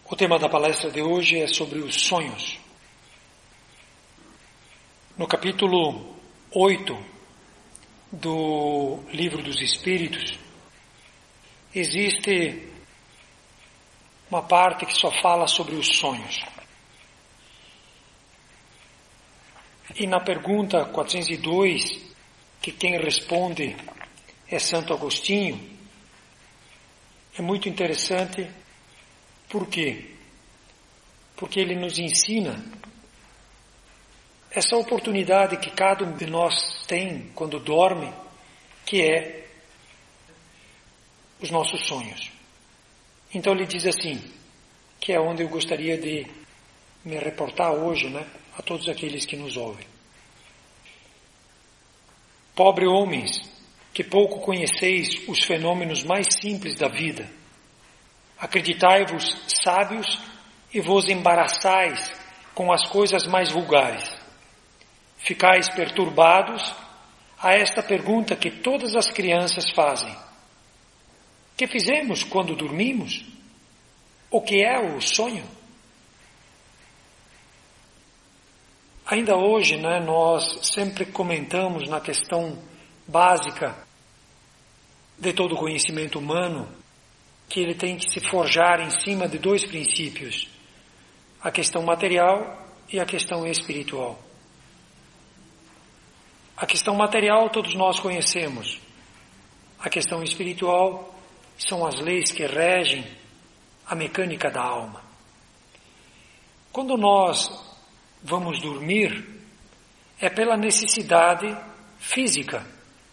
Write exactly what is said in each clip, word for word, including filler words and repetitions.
O tema da palestra de hoje é sobre os sonhos. No capítulo oito do Livro dos Espíritos, existe uma parte que só fala sobre os sonhos. E na pergunta quatrocentos e dois, que quem responde é Santo Agostinho, é muito interessante. Por quê? Porque ele nos ensina essa oportunidade que cada um de nós tem quando dorme, que é os nossos sonhos. Então ele diz assim, que é onde eu gostaria de me reportar hoje, né, a todos aqueles que nos ouvem. Pobre homens, que pouco conheceis os fenômenos mais simples da vida, acreditai-vos sábios e vos embaraçais com as coisas mais vulgares. Ficais perturbados a esta pergunta que todas as crianças fazem. Que fizemos quando dormimos? O que é o sonho? Ainda hoje, né, nós sempre comentamos na questão básica de todo o conhecimento humano que ele tem que se forjar em cima de dois princípios, a questão material e a questão espiritual. A questão material todos nós conhecemos. A questão espiritual são as leis que regem a mecânica da alma. Quando nós vamos dormir, é pela necessidade física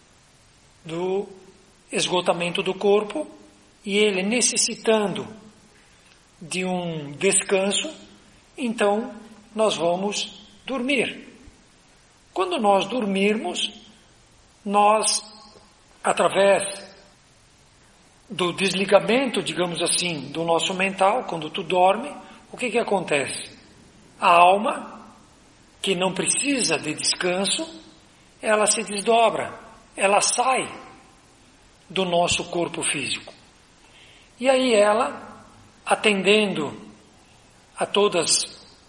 do esgotamento do corpo, e ele necessitando de um descanso, então nós vamos dormir. Quando nós dormirmos, nós, através do desligamento, digamos assim, do nosso mental, quando tu dorme, o que que acontece? A alma, que não precisa de descanso, ela se desdobra, ela sai do nosso corpo físico. E aí ela, atendendo a todas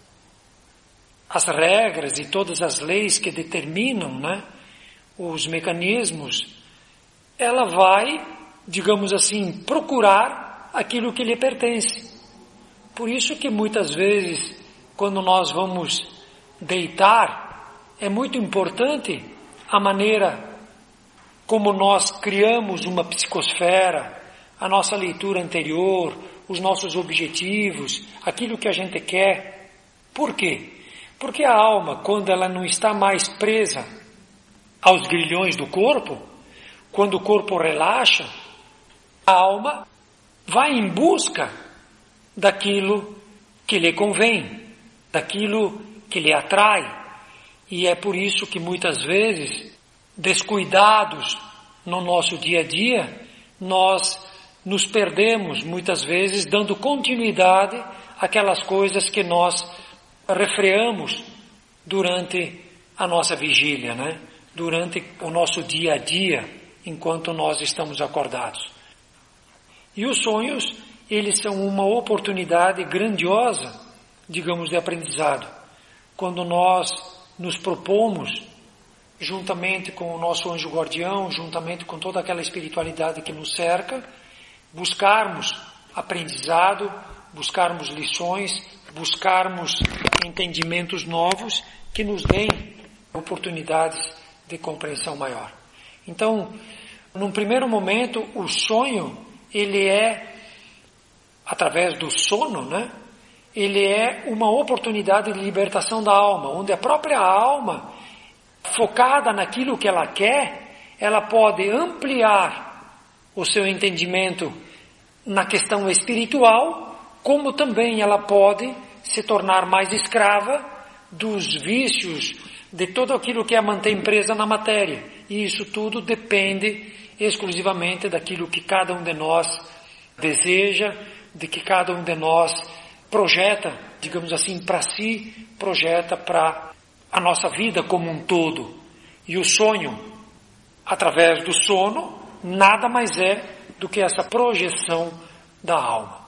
as regras e todas as leis que determinam, né, os mecanismos, ela vai, digamos assim, procurar aquilo que lhe pertence. Por isso que muitas vezes, quando nós vamos deitar, é muito importante a maneira como nós criamos uma psicosfera, a nossa leitura anterior, os nossos objetivos, aquilo que a gente quer. Por quê? Porque a alma, quando ela não está mais presa aos grilhões do corpo, quando o corpo relaxa, a alma vai em busca daquilo que lhe convém, daquilo que lhe atrai. E é por isso que muitas vezes, descuidados no nosso dia a dia, nós nos perdemos muitas vezes dando continuidade àquelas coisas que nós refreamos durante a nossa vigília, né? Durante o nosso dia a dia, enquanto nós estamos acordados. E os sonhos, eles são uma oportunidade grandiosa, digamos, de aprendizado. Quando nós nos propomos, juntamente com o nosso anjo guardião, juntamente com toda aquela espiritualidade que nos cerca, buscarmos aprendizado, buscarmos lições, buscarmos entendimentos novos que nos deem oportunidades de compreensão maior. Então, num primeiro momento, o sonho, ele é, através do sono, né? Ele é uma oportunidade de libertação da alma, onde a própria alma, focada naquilo que ela quer, ela pode ampliar o seu entendimento na questão espiritual, como também ela pode se tornar mais escrava dos vícios, de tudo aquilo que a mantém presa na matéria. E isso tudo depende exclusivamente daquilo que cada um de nós deseja, de que cada um de nós projeta, digamos assim, para si, projeta para a nossa vida como um todo. E o sonho, através do sono, nada mais é do que essa projeção da alma.